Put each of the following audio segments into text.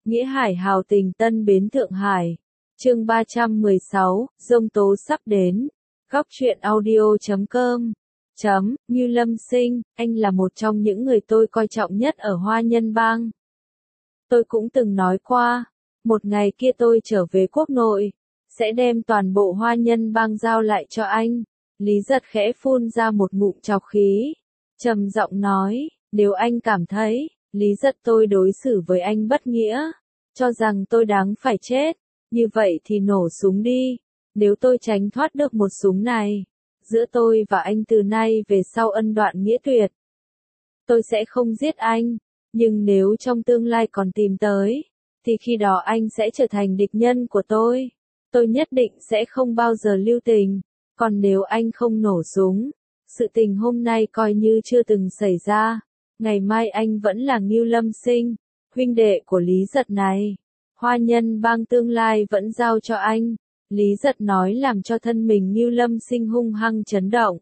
Nghĩa Hải hào tình Tân Bến Thượng Hải. Chương 316, giông tố sắp đến. Góc truyện audio.com. Như Lâm Sinh, anh là một trong những người tôi coi trọng nhất ở Hoa Nhân Bang. Tôi cũng từng nói qua, một ngày kia tôi trở về quốc nội, sẽ đem toàn bộ Hoa Nhân Bang giao lại cho anh. Lý Giật khẽ phun ra một ngụm trọc khí, trầm giọng nói, nếu anh cảm thấy, Lý Giật tôi đối xử với anh bất nghĩa, cho rằng tôi đáng phải chết, như vậy thì nổ súng đi, nếu tôi tránh thoát được một súng này, giữa tôi và anh từ nay về sau ân đoạn nghĩa tuyệt. Tôi sẽ không giết anh, nhưng nếu trong tương lai còn tìm tới, thì khi đó anh sẽ trở thành địch nhân của tôi nhất định sẽ không bao giờ lưu tình, còn nếu anh không nổ súng, sự tình hôm nay coi như chưa từng xảy ra, ngày mai anh vẫn là Ngưu Lâm Sinh, huynh đệ của Lý Giật này, Hoa Nhân Bang tương lai vẫn giao cho anh. Lý Giật nói làm cho thân mình Ngưu Lâm Sinh hung hăng chấn động.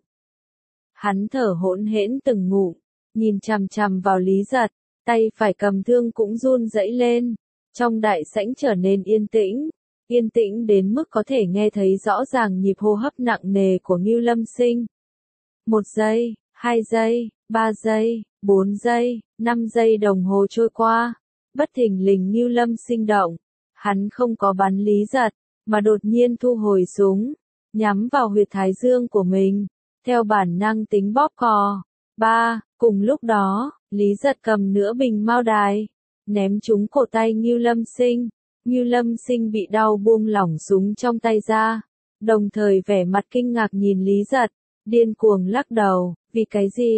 Hắn thở hỗn hển từng ngụm, nhìn chằm chằm vào Lý Giật, tay phải cầm thương cũng run rẩy lên. Trong đại sảnh trở nên yên tĩnh đến mức có thể nghe thấy rõ ràng nhịp hô hấp nặng nề của Ngưu Lâm Sinh. 1 giây, 2 giây, 3 giây, 4 giây, 5 giây đồng hồ trôi qua, bất thình lình Ngưu Lâm Sinh động, hắn không có bắn Lý Giật, mà đột nhiên thu hồi súng, nhắm vào huyệt thái dương của mình, theo bản năng tính bóp cò. Cùng lúc đó, Lý Giật cầm nửa bình mao đài, ném trúng cổ tay Ngưu Lâm Sinh. Ngưu Lâm Sinh bị đau buông lỏng súng trong tay ra, đồng thời vẻ mặt kinh ngạc nhìn Lý Giật, điên cuồng lắc đầu, vì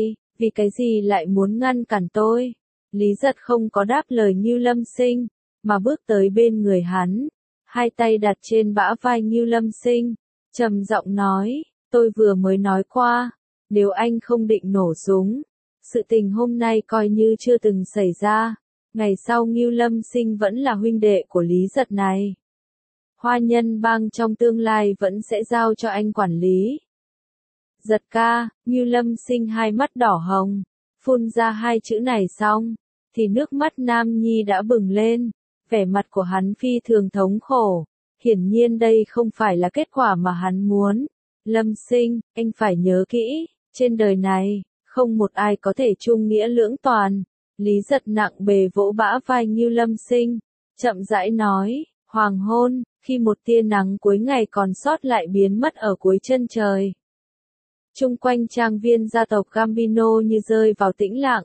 cái gì lại muốn ngăn cản tôi? Lý Giật không có đáp lời Ngưu Lâm Sinh, mà bước tới bên người hắn, hai tay đặt trên bả vai Ngưu Lâm Sinh, trầm giọng nói, tôi vừa mới nói qua, nếu anh không định nổ súng, sự tình hôm nay coi như chưa từng xảy ra, ngày sau Ngưu Lâm Sinh vẫn là huynh đệ của Lý Giật này. Hoa Nhân Bang trong tương lai vẫn sẽ giao cho anh quản lý. Giật ca, Ngưu Lâm Sinh hai mắt đỏ hồng, phun ra hai chữ này xong, thì nước mắt nam nhi đã bừng lên, vẻ mặt của hắn phi thường thống khổ, hiển nhiên đây không phải là kết quả mà hắn muốn. Lâm Sinh, anh phải nhớ kỹ, trên đời này, không một ai có thể chung nghĩa lưỡng toàn. Lý Giật nặng bề vỗ bả vai Ngưu Lâm Sinh, chậm rãi nói, hoàng hôn, khi một tia nắng cuối ngày còn sót lại biến mất ở cuối chân trời. Chung quanh trang viên gia tộc Gambino như rơi vào tĩnh lặng.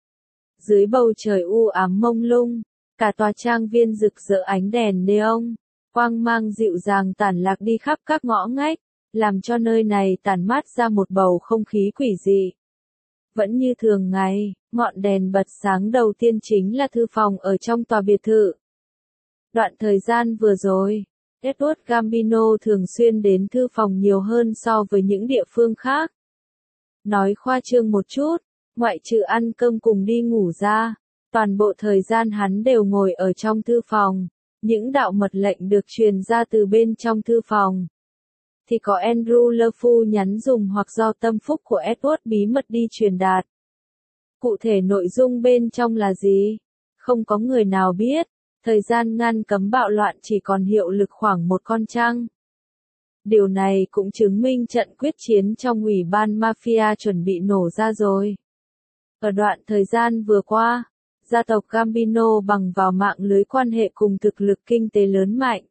Dưới bầu trời u ám mông lung, cả tòa trang viên rực rỡ ánh đèn neon, quang mang dịu dàng tản lạc đi khắp các ngõ ngách, làm cho nơi này tản mát ra một bầu không khí quỷ dị. Vẫn như thường ngày, ngọn đèn bật sáng đầu tiên chính là thư phòng ở trong tòa biệt thự. Đoạn thời gian vừa rồi, Edward Gambino thường xuyên đến thư phòng nhiều hơn so với những địa phương khác. Nói khoa trương một chút, ngoại trừ ăn cơm cùng đi ngủ ra, toàn bộ thời gian hắn đều ngồi ở trong thư phòng. Những đạo mật lệnh được truyền ra từ bên trong thư phòng, thì có Andrew Lefou nhắn dùng hoặc do tâm phúc của Edward bí mật đi truyền đạt. Cụ thể nội dung bên trong là gì? Không có người nào biết. Thời gian ngăn cấm bạo loạn chỉ còn hiệu lực khoảng một con trăng. Điều này cũng chứng minh trận quyết chiến trong ủy ban mafia chuẩn bị nổ ra rồi. Ở đoạn thời gian vừa qua, gia tộc Gambino bằng vào mạng lưới quan hệ cùng thực lực kinh tế lớn mạnh,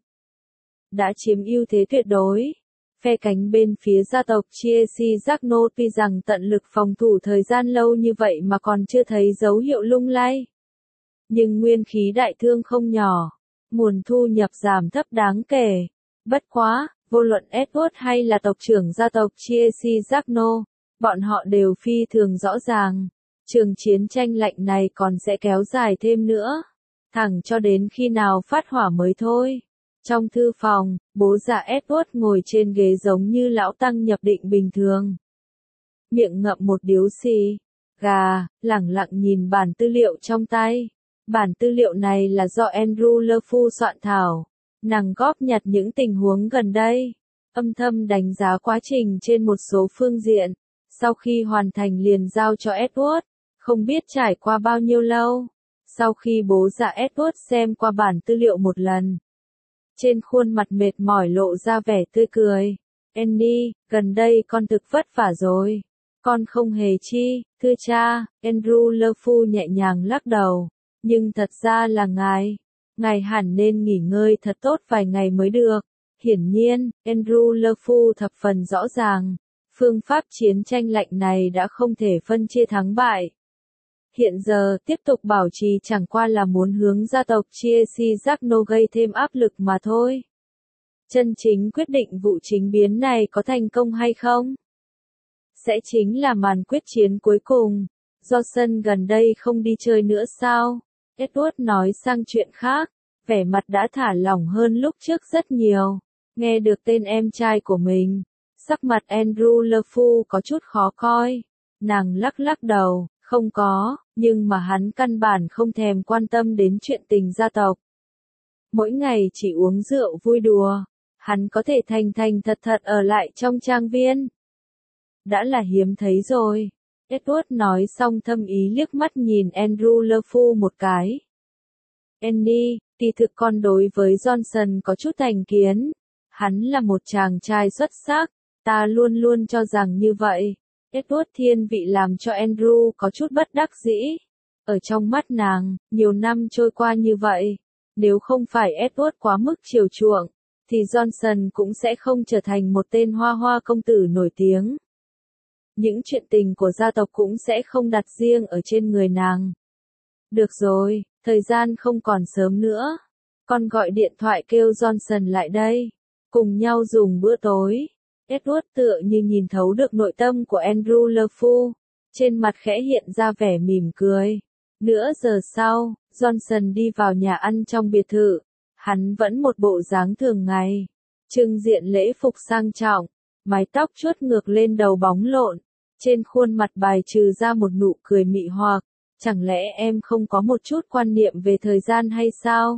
đã chiếm ưu thế tuyệt đối. Phe cánh bên phía gia tộc Chiesi Giacno tuy rằng tận lực phòng thủ thời gian lâu như vậy mà còn chưa thấy dấu hiệu lung lay. Nhưng nguyên khí đại thương không nhỏ, nguồn thu nhập giảm thấp đáng kể. Bất quá, vô luận Edward hay là tộc trưởng gia tộc Chiesi Giacno, bọn họ đều phi thường rõ ràng. Trường chiến tranh lạnh này còn sẽ kéo dài thêm nữa, thẳng cho đến khi nào phát hỏa mới thôi. Trong thư phòng, bố già Edward ngồi trên ghế giống như lão tăng nhập định bình thường. Miệng ngậm một điếu xì gà, lẳng lặng nhìn bản tư liệu trong tay. Bản tư liệu này là do Andrew Lefou soạn thảo, nàng góp nhặt những tình huống gần đây, âm thầm đánh giá quá trình trên một số phương diện. Sau khi hoàn thành liền giao cho Edward, không biết trải qua bao nhiêu lâu. Sau khi bố già Edward xem qua bản tư liệu một lần, trên khuôn mặt mệt mỏi lộ ra vẻ tươi cười. Annie, gần đây con thực vất vả rồi. Con không hề chi, thưa cha, Andrew Lefu nhẹ nhàng lắc đầu. Nhưng thật ra là ngài hẳn nên nghỉ ngơi thật tốt vài ngày mới được. Hiển nhiên, Andrew Lefu thập phần rõ ràng, phương pháp chiến tranh lạnh này đã không thể phân chia thắng bại. Hiện giờ, tiếp tục bảo trì chẳng qua là muốn hướng gia tộc Chelsea Jagno gây thêm áp lực mà thôi. Chân chính quyết định vụ chính biến này có thành công hay không? Sẽ chính là màn quyết chiến cuối cùng. Johnson gần đây không đi chơi nữa sao? Edward nói sang chuyện khác, vẻ mặt đã thả lỏng hơn lúc trước rất nhiều. Nghe được tên em trai của mình, sắc mặt Andrew Lefu có chút khó coi. Nàng lắc lắc đầu, không có, nhưng mà hắn căn bản không thèm quan tâm đến chuyện tình gia tộc. Mỗi ngày chỉ uống rượu vui đùa, hắn có thể thành thành thật thật ở lại trong trang viên. Đã là hiếm thấy rồi. Edward nói xong thâm ý liếc mắt nhìn Andrew Lefu một cái. Annie, kỳ thực con đối với Johnson có chút thành kiến. Hắn là một chàng trai xuất sắc, ta luôn luôn cho rằng như vậy. Edward thiên vị làm cho Andrew có chút bất đắc dĩ. Ở trong mắt nàng, nhiều năm trôi qua như vậy, nếu không phải Edward quá mức chiều chuộng, thì Johnson cũng sẽ không trở thành một tên hoa hoa công tử nổi tiếng. Những chuyện tình của gia tộc cũng sẽ không đặt riêng ở trên người nàng. Được rồi, thời gian không còn sớm nữa. Con gọi điện thoại kêu Johnson lại đây. Cùng nhau dùng bữa tối. Edward tựa như nhìn thấu được nội tâm của Andrew Lefu. Trên mặt khẽ hiện ra vẻ mỉm cười. Nửa giờ sau, Johnson đi vào nhà ăn trong biệt thự. Hắn vẫn một bộ dáng thường ngày. Trưng diện lễ phục sang trọng. Mái tóc chuốt ngược lên đầu bóng lộn. Trên khuôn mặt bài trừ ra một nụ cười mị hoặc. Chẳng lẽ em không có một chút quan niệm về thời gian hay sao?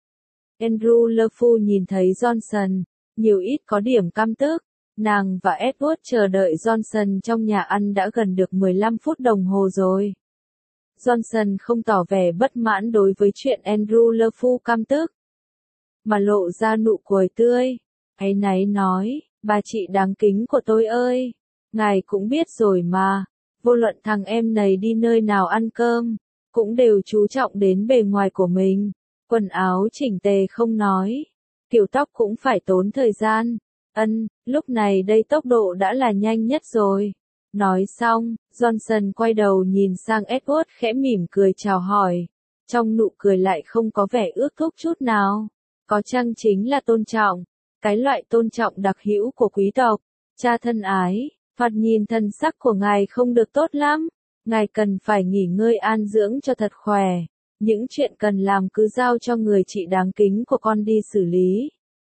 Andrew Lefu nhìn thấy Johnson, nhiều ít có điểm căm tức. Nàng và Edward chờ đợi Johnson trong nhà ăn đã gần được 15 phút đồng hồ rồi. Johnson không tỏ vẻ bất mãn đối với chuyện Andrew Lefu căm tức, mà lộ ra nụ cười tươi. Áy náy nói, bà chị đáng kính của tôi ơi, ngài cũng biết rồi mà, vô luận thằng em này đi nơi nào ăn cơm, cũng đều chú trọng đến bề ngoài của mình. Quần áo chỉnh tề không nói, kiểu tóc cũng phải tốn thời gian. Lúc này đây tốc độ đã là nhanh nhất rồi. Nói xong, Johnson quay đầu nhìn sang Edward khẽ mỉm cười chào hỏi. Trong nụ cười lại không có vẻ ước thúc chút nào. Có chăng chính là tôn trọng. Cái loại tôn trọng đặc hữu của quý tộc. Cha thân ái, thoạt nhìn thân sắc của ngài không được tốt lắm. Ngài cần phải nghỉ ngơi an dưỡng cho thật khỏe. Những chuyện cần làm cứ giao cho người chị đáng kính của con đi xử lý.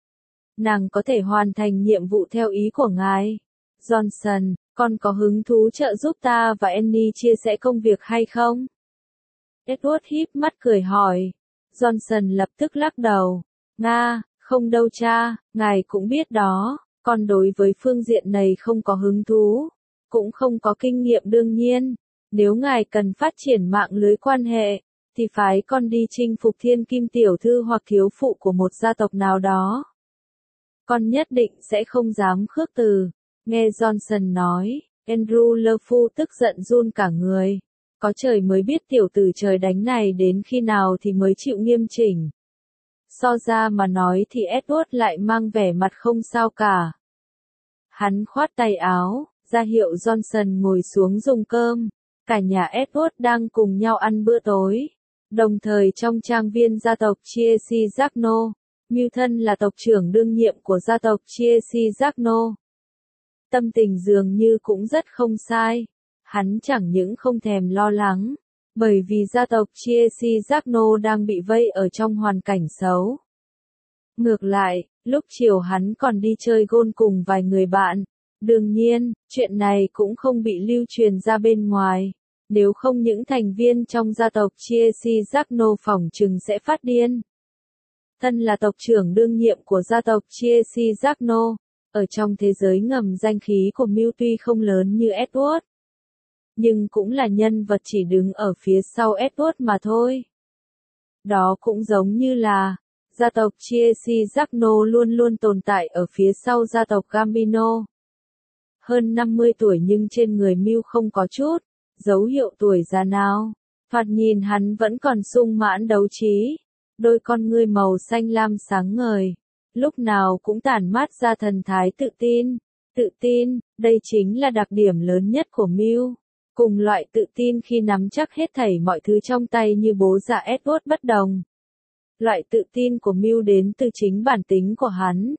Nàng có thể hoàn thành nhiệm vụ theo ý của ngài. Johnson, con có hứng thú trợ giúp ta và Annie chia sẻ công việc hay không? Edward híp mắt cười hỏi. Johnson lập tức lắc đầu. Không đâu cha, ngài cũng biết đó, con đối với phương diện này không có hứng thú, cũng không có kinh nghiệm đương nhiên. Nếu ngài cần phát triển mạng lưới quan hệ, thì phái con đi chinh phục thiên kim tiểu thư hoặc thiếu phụ của một gia tộc nào đó. Con nhất định sẽ không dám khước từ. Nghe Johnson nói, Andrew Lefu tức giận run cả người. Có trời mới biết tiểu tử trời đánh này đến khi nào thì mới chịu nghiêm chỉnh. So ra mà nói thì Edward lại mang vẻ mặt không sao cả. Hắn khoát tay áo, ra hiệu Johnson ngồi xuống dùng cơm. Cả nhà Edward đang cùng nhau ăn bữa tối. Đồng thời trong trang viên gia tộc Chelsea Jagno, Milton là tộc trưởng đương nhiệm của gia tộc Chelsea Jagno. Tâm tình dường như cũng rất không sai. Hắn chẳng những không thèm lo lắng, bởi vì gia tộc Chelsea Jagno đang bị vây ở trong hoàn cảnh xấu. Ngược lại, lúc chiều hắn còn đi chơi golf cùng vài người bạn. Đương nhiên, chuyện này cũng không bị lưu truyền ra bên ngoài. Nếu không những thành viên trong gia tộc Chelsea Jagno phỏng chừng sẽ phát điên. Thân là tộc trưởng đương nhiệm của gia tộc Chelsea Jagno, ở trong thế giới ngầm danh khí của Mill tuy không lớn như Edward, nhưng cũng là nhân vật chỉ đứng ở phía sau Edward mà thôi. Đó cũng giống như là, gia tộc Chiesi-Jacno luôn luôn tồn tại ở phía sau gia tộc Gambino. Hơn 50 tuổi nhưng trên người Mew không có chút dấu hiệu tuổi già nào. Thoạt nhìn hắn vẫn còn sung mãn đấu trí. Đôi con ngươi màu xanh lam sáng ngời. Lúc nào cũng tản mát ra thần thái tự tin. Tự tin, đây chính là đặc điểm lớn nhất của Mew. Cùng loại tự tin khi nắm chắc hết thảy mọi thứ trong tay như bố già Edward bất đồng. Loại tự tin của Mew đến từ chính bản tính của hắn.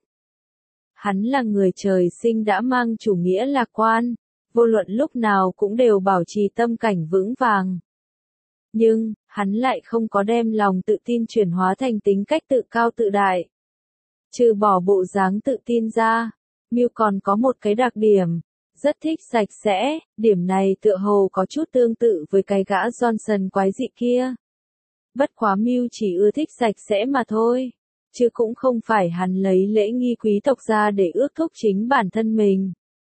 Hắn là người trời sinh đã mang chủ nghĩa lạc quan, vô luận lúc nào cũng đều bảo trì tâm cảnh vững vàng. Nhưng, hắn lại không có đem lòng tự tin chuyển hóa thành tính cách tự cao tự đại. Trừ bỏ bộ dáng tự tin ra, Mew còn có một cái đặc điểm, rất thích sạch sẽ, điểm này tựa hồ có chút tương tự với cái gã Johnson quái dị kia. Bất quá Mew chỉ ưa thích sạch sẽ mà thôi, chứ cũng không phải hắn lấy lễ nghi quý tộc ra để ước thúc chính bản thân mình.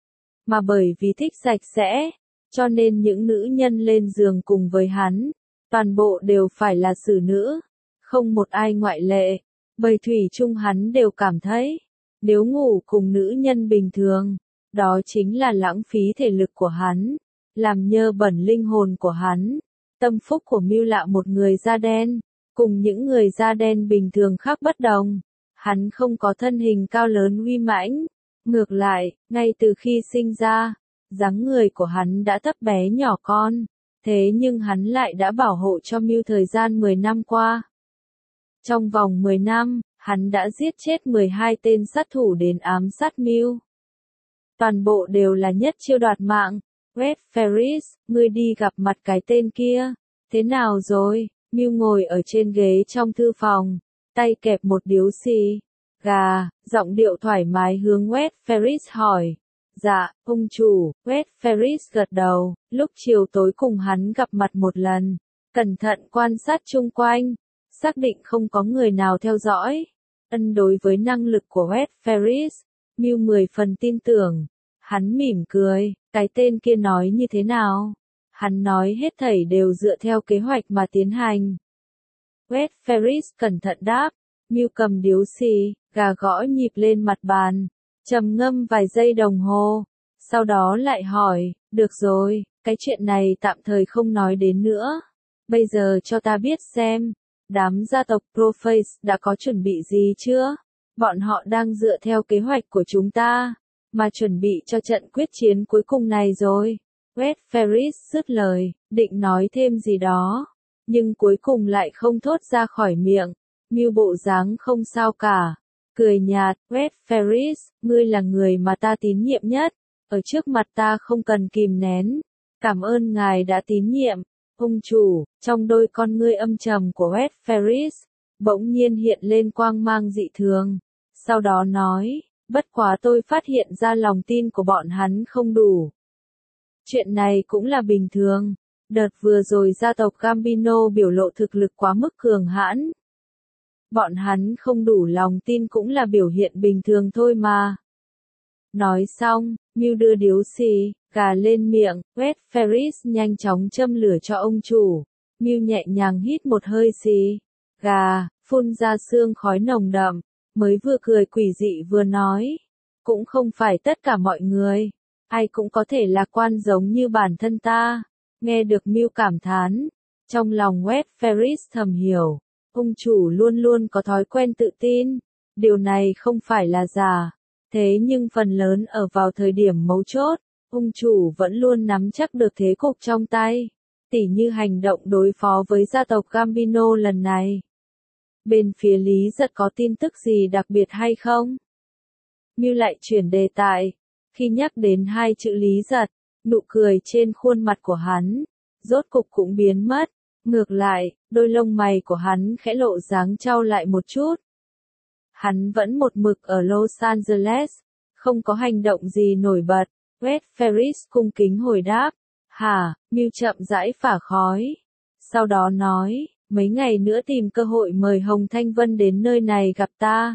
Mà bởi vì thích sạch sẽ, cho nên những nữ nhân lên giường cùng với hắn, toàn bộ đều phải là xử nữ, không một ai ngoại lệ, bởi thủy chung hắn đều cảm thấy, nếu ngủ cùng nữ nhân bình thường, đó chính là lãng phí thể lực của hắn, làm nhơ bẩn linh hồn của hắn. Tâm phúc của Mew lạ một người da đen, cùng những người da đen bình thường khác bất đồng. Hắn không có thân hình cao lớn uy mãnh. Ngược lại, ngay từ khi sinh ra, dáng người của hắn đã thấp bé nhỏ con. Thế nhưng hắn lại đã bảo hộ cho Mew thời gian 10 năm qua. Trong vòng 10 năm, hắn đã giết chết 12 tên sát thủ đến ám sát Mew. Toàn bộ đều là nhất chiêu đoạt mạng. Red Ferris, ngươi đi gặp mặt cái tên kia. Thế nào rồi? Mew ngồi ở trên ghế trong thư phòng, tay kẹp một điếu xì gà, giọng điệu thoải mái hướng Red Ferris hỏi. Dạ, ông chủ, Red Ferris gật đầu, lúc chiều tối cùng hắn gặp mặt một lần, cẩn thận quan sát chung quanh, xác định không có người nào theo dõi. Đối với năng lực của Red Ferris, Mew 10 phần tin tưởng. Hắn mỉm cười, cái tên kia nói như thế nào? Hắn nói hết thảy đều dựa theo kế hoạch mà tiến hành. Red Ferris cẩn thận đáp, Mew cầm điếu xì gà gõ nhịp lên mặt bàn, trầm ngâm vài giây đồng hồ, sau đó lại hỏi, được rồi, cái chuyện này tạm thời không nói đến nữa. Bây giờ cho ta biết xem, đám gia tộc Proface đã có chuẩn bị gì chưa? Bọn họ đang dựa theo kế hoạch của chúng ta, mà chuẩn bị cho trận quyết chiến cuối cùng này rồi. Red Ferris dứt lời, định nói thêm gì đó, nhưng cuối cùng lại không thốt ra khỏi miệng. Mew bộ dáng không sao cả, cười nhạt, Red Ferris, ngươi là người mà ta tín nhiệm nhất, ở trước mặt ta không cần kìm nén. Cảm ơn ngài đã tín nhiệm, ông chủ. Trong đôi con ngươi âm trầm của Red Ferris, bỗng nhiên hiện lên quang mang dị thường. Sau đó nói, bất quá tôi phát hiện ra lòng tin của bọn hắn không đủ. Chuyện này cũng là bình thường. Đợt vừa rồi gia tộc Gambino biểu lộ thực lực quá mức cường hãn. Bọn hắn không đủ lòng tin cũng là biểu hiện bình thường thôi mà. Nói xong, Mew đưa điếu xì gà lên miệng, Red Ferris nhanh chóng châm lửa cho ông chủ. Mew nhẹ nhàng hít một hơi xì gà, phun ra sương khói nồng đậm, mới vừa cười quỷ dị vừa nói. Cũng không phải tất cả mọi người, ai cũng có thể lạc quan giống như bản thân ta. Nghe được Mew cảm thán, trong lòng Red Ferris thầm hiểu, ông chủ luôn luôn có thói quen tự tin, điều này không phải là giả, thế nhưng phần lớn ở vào thời điểm mấu chốt, ông chủ vẫn luôn nắm chắc được thế cục trong tay, tỉ như hành động đối phó với gia tộc Gambino lần này. Bên phía Lý Giật có tin tức gì đặc biệt hay không? Mew lại chuyển đề tài, khi nhắc đến hai chữ Lý Giật, nụ cười trên khuôn mặt của hắn, rốt cục cũng biến mất. Ngược lại, đôi lông mày của hắn khẽ lộ dáng chau lại một chút. Hắn vẫn một mực ở Los Angeles, không có hành động gì nổi bật. Red Ferris cung kính hồi đáp. Hả, Mew chậm rãi phả khói. Sau đó nói, mấy ngày nữa tìm cơ hội mời Hồng Thanh Vân đến nơi này gặp ta.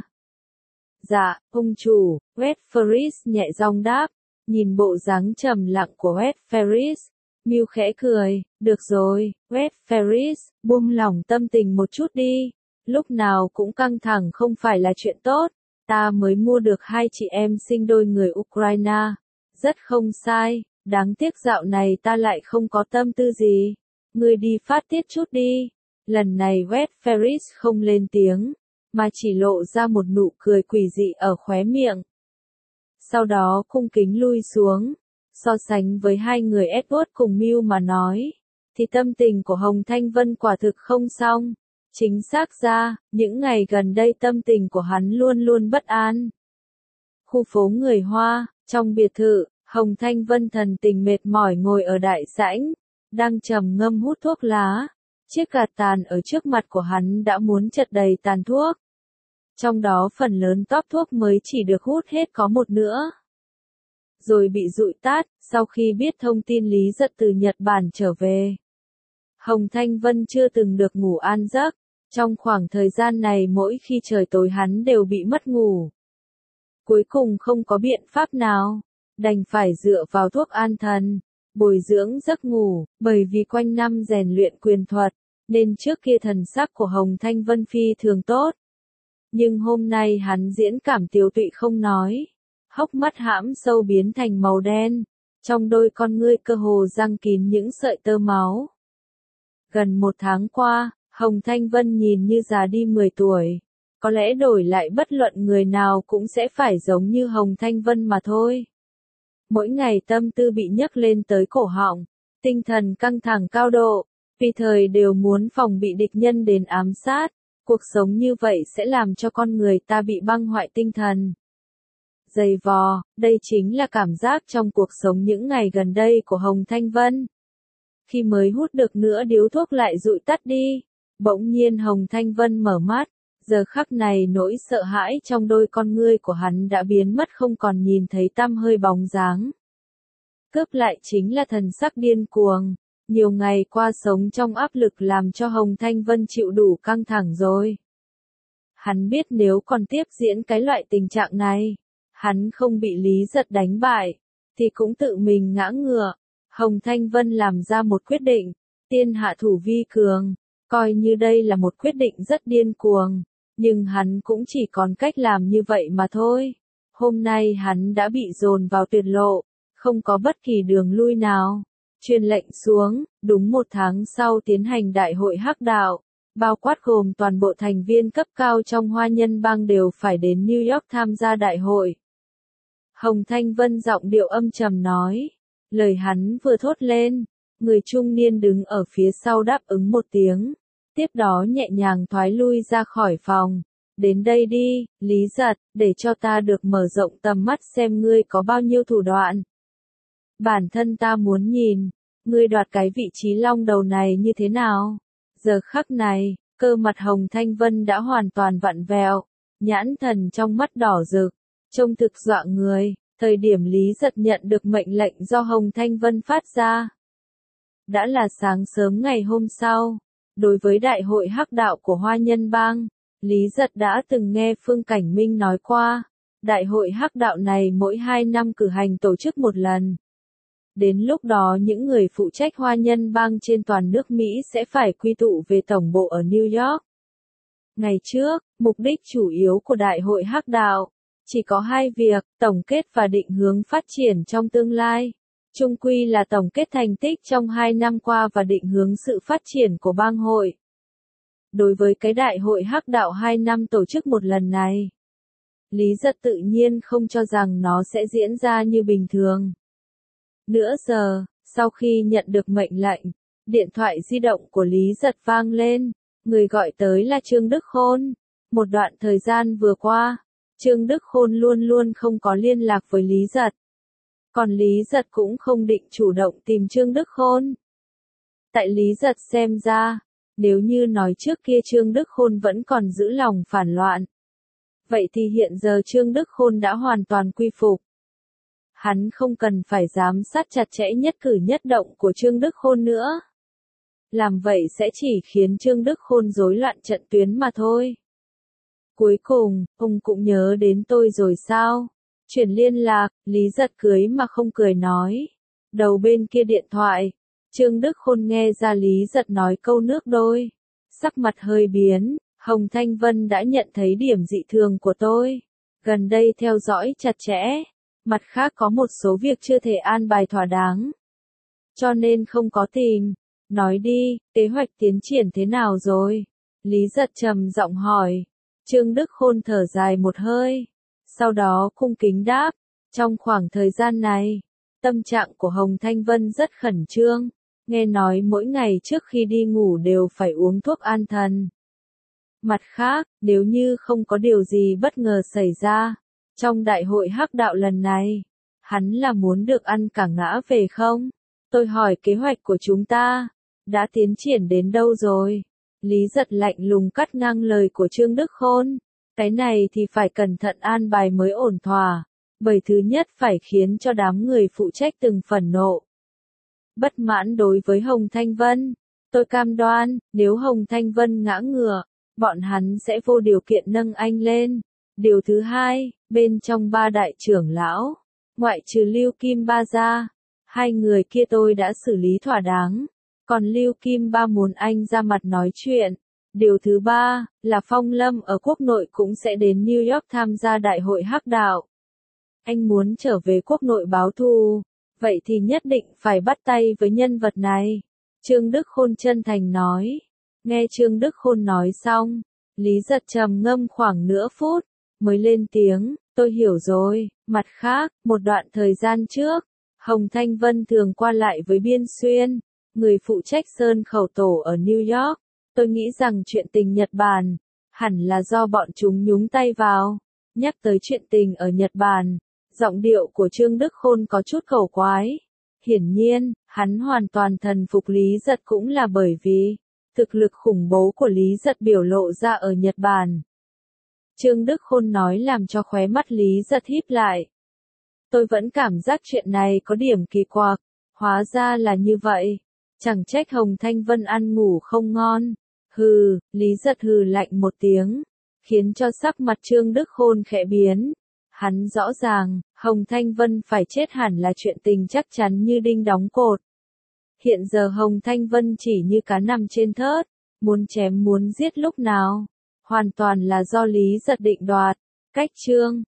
Dạ, ông chủ, Red Ferris nhẹ giọng đáp. Nhìn bộ dáng trầm lặng của Red Ferris, Mưu khẽ cười, được rồi, Red Ferris, buông lỏng tâm tình một chút đi. Lúc nào cũng căng thẳng không phải là chuyện tốt. Ta mới mua được 2 chị em sinh đôi người Ukraine. Rất không sai, đáng tiếc dạo này ta lại không có tâm tư gì. Ngươi đi phát tiết chút đi. Lần này Red Ferris không lên tiếng, mà chỉ lộ ra một nụ cười quỷ dị ở khóe miệng. Sau đó cung kính lui xuống. So sánh với hai người Edward cùng Mưu mà nói, thì tâm tình của Hồng Thanh Vân quả thực không xong. Chính xác ra, những ngày gần đây tâm tình của hắn luôn luôn bất an. Khu phố người Hoa, trong biệt thự, Hồng Thanh Vân thần tình mệt mỏi ngồi ở đại sảnh, đang trầm ngâm hút thuốc lá. Chiếc gạt tàn ở trước mặt của hắn đã muốn chật đầy tàn thuốc. Trong đó phần lớn tóp thuốc mới chỉ được hút hết có một nữa. Rồi bị dụi tắt, sau khi biết thông tin Lý Giật từ Nhật Bản trở về. Hồng Thanh Vân chưa từng được ngủ an giấc. Trong khoảng thời gian này mỗi khi trời tối hắn đều bị mất ngủ. Cuối cùng không có biện pháp nào, đành phải dựa vào thuốc an thần, bồi dưỡng giấc ngủ, bởi vì quanh năm rèn luyện quyền thuật, nên trước kia thần sắc của Hồng Thanh Vân phi thường tốt. Nhưng hôm nay hắn diễn cảm tiều tụy không nói, hốc mắt hãm sâu biến thành màu đen, trong đôi con ngươi cơ hồ răng kín những sợi tơ máu. Gần 1 tháng qua, Hồng Thanh Vân nhìn như già đi 10 tuổi. Có lẽ đổi lại bất luận người nào cũng sẽ phải giống như Hồng Thanh Vân mà thôi. Mỗi ngày tâm tư bị nhấc lên tới cổ họng, tinh thần căng thẳng cao độ, vì thời đều muốn phòng bị địch nhân đến ám sát. Cuộc sống như vậy sẽ làm cho con người ta bị băng hoại tinh thần. Dày vò, đây chính là cảm giác trong cuộc sống những ngày gần đây của Hồng Thanh Vân. Khi mới hút được nửa điếu thuốc lại dụi tắt đi. Bỗng nhiên Hồng Thanh Vân mở mắt, giờ khắc này nỗi sợ hãi trong đôi con ngươi của hắn đã biến mất không còn nhìn thấy tăm hơi bóng dáng. Cướp lại chính là thần sắc điên cuồng, nhiều ngày qua sống trong áp lực làm cho Hồng Thanh Vân chịu đủ căng thẳng rồi. Hắn biết nếu còn tiếp diễn cái loại tình trạng này, hắn không bị Lý Giật đánh bại, thì cũng tự mình ngã ngựa. Hồng Thanh Vân làm ra một quyết định, tiên hạ thủ vi cường. Coi như đây là một quyết định rất điên cuồng, nhưng hắn cũng chỉ còn cách làm như vậy mà thôi. Hôm nay hắn đã bị dồn vào tuyệt lộ, không có bất kỳ đường lui nào. Truyền lệnh xuống, đúng 1 tháng sau tiến hành đại hội hắc đạo, bao quát gồm toàn bộ thành viên cấp cao trong Hoa Nhân Bang đều phải đến New York tham gia đại hội. Hồng Thanh Vân giọng điệu âm trầm nói, lời hắn vừa thốt lên. Người trung niên đứng ở phía sau đáp ứng một tiếng, tiếp đó nhẹ nhàng thoái lui ra khỏi phòng. Đến đây đi, Lý Giật, để cho ta được mở rộng tầm mắt xem ngươi có bao nhiêu thủ đoạn. Bản thân ta muốn nhìn, ngươi đoạt cái vị trí long đầu này như thế nào. Giờ khắc này, cơ mặt Hồng Thanh Vân đã hoàn toàn vặn vẹo, nhãn thần trong mắt đỏ rực, trông thực dọa người. Thời điểm Lý Giật nhận được mệnh lệnh do Hồng Thanh Vân phát ra. Đã là sáng sớm ngày hôm sau, đối với đại hội hắc đạo của Hoa Nhân Bang, Lý Giật đã từng nghe Phương Cảnh Minh nói qua, đại hội hắc đạo này mỗi 2 năm cử hành tổ chức một lần. Đến lúc đó những người phụ trách Hoa Nhân Bang trên toàn nước Mỹ sẽ phải quy tụ về tổng bộ ở New York. Ngày trước, mục đích chủ yếu của đại hội hắc đạo chỉ có 2 việc, tổng kết và định hướng phát triển trong tương lai. Chung quy là tổng kết thành tích trong 2 năm qua và định hướng sự phát triển của bang hội. Đối với cái đại hội hắc đạo 2 năm tổ chức một lần này, Lý Giật tự nhiên không cho rằng nó sẽ diễn ra như bình thường. Nửa giờ, sau khi nhận được mệnh lệnh, điện thoại di động của Lý Giật vang lên, người gọi tới là Trương Đức Khôn. Một đoạn thời gian vừa qua, Trương Đức Khôn luôn luôn không có liên lạc với Lý Giật. Còn Lý Giật cũng không định chủ động tìm Trương Đức Khôn. Tại Lý Giật xem ra, nếu như nói trước kia Trương Đức Khôn vẫn còn giữ lòng phản loạn, vậy thì hiện giờ Trương Đức Khôn đã hoàn toàn quy phục. Hắn không cần phải giám sát chặt chẽ nhất cử nhất động của Trương Đức Khôn nữa. Làm vậy sẽ chỉ khiến Trương Đức Khôn rối loạn trận tuyến mà thôi. Cuối cùng, ông cũng nhớ đến tôi rồi sao? Chuyển liên lạc, Lý Giật cười mà không cười nói. Đầu bên kia điện thoại, Trương Đức Khôn nghe ra Lý Giật nói câu nước đôi. Sắc mặt hơi biến, Hồng Thanh Vân đã nhận thấy điểm dị thường của tôi. Gần đây theo dõi chặt chẽ. Mặt khác có một số việc chưa thể an bài thỏa đáng. Cho nên không có tìm. Nói đi, kế hoạch tiến triển thế nào rồi? Lý Giật trầm giọng hỏi. Trương Đức Khôn thở dài một hơi. Sau đó cung kính đáp. Trong khoảng thời gian này, tâm trạng của Hồng Thanh Vân rất khẩn trương. Nghe nói mỗi ngày trước khi đi ngủ đều phải uống thuốc an thần. Mặt khác, nếu như không có điều gì bất ngờ xảy ra, trong đại hội hắc đạo lần này, hắn là muốn được ăn cả ngã về không? Tôi hỏi kế hoạch của chúng ta, đã tiến triển đến đâu rồi? Lý Giật lạnh lùng cắt ngang lời của Trương Đức Khôn. Cái này thì phải cẩn thận an bài mới ổn thỏa. Bởi thứ nhất phải khiến cho đám người phụ trách từng phần nộ. Bất mãn đối với Hồng Thanh Vân. Tôi cam đoan, nếu Hồng Thanh Vân ngã ngựa, bọn hắn sẽ vô điều kiện nâng anh lên. Điều thứ hai, bên trong ba đại trưởng lão, ngoại trừ Lưu Kim Ba ra, hai người kia tôi đã xử lý thỏa đáng. Còn Lưu Kim Ba muốn anh ra mặt nói chuyện. Điều thứ ba, là Phong Lâm ở quốc nội cũng sẽ đến New York tham gia đại hội hắc đạo. Anh muốn trở về quốc nội báo thù, vậy thì nhất định phải bắt tay với nhân vật này. Trương Đức Khôn chân thành nói. Nghe Trương Đức Khôn nói xong, Lý Giật trầm ngâm khoảng nửa phút, mới lên tiếng, tôi hiểu rồi. Mặt khác, một đoạn thời gian trước, Hồng Thanh Vân thường qua lại với Biên Xuyên, người phụ trách sơn khẩu tổ ở New York. Tôi nghĩ rằng chuyện tình Nhật Bản, hẳn là do bọn chúng nhúng tay vào. Nhắc tới chuyện tình ở Nhật Bản, giọng điệu của Trương Đức Khôn có chút cầu quái. Hiển nhiên, hắn hoàn toàn thần phục Lý Giật cũng là bởi vì thực lực khủng bố của Lý Giật biểu lộ ra ở Nhật Bản. Trương Đức Khôn nói làm cho khóe mắt Lý Giật híp lại. Tôi vẫn cảm giác chuyện này có điểm kỳ quặc, hóa ra là như vậy. Chẳng trách Hồng Thanh Vân ăn ngủ không ngon. Hừ, Lý Giật hừ lạnh một tiếng, khiến cho sắc mặt Trương Đức Khôn khẽ biến. Hắn rõ ràng, Hồng Thanh Vân phải chết hẳn là chuyện tình chắc chắn như đinh đóng cột. Hiện giờ Hồng Thanh Vân chỉ như cá nằm trên thớt, muốn chém muốn giết lúc nào. Hoàn toàn là do Lý Giật định đoạt. Cách chương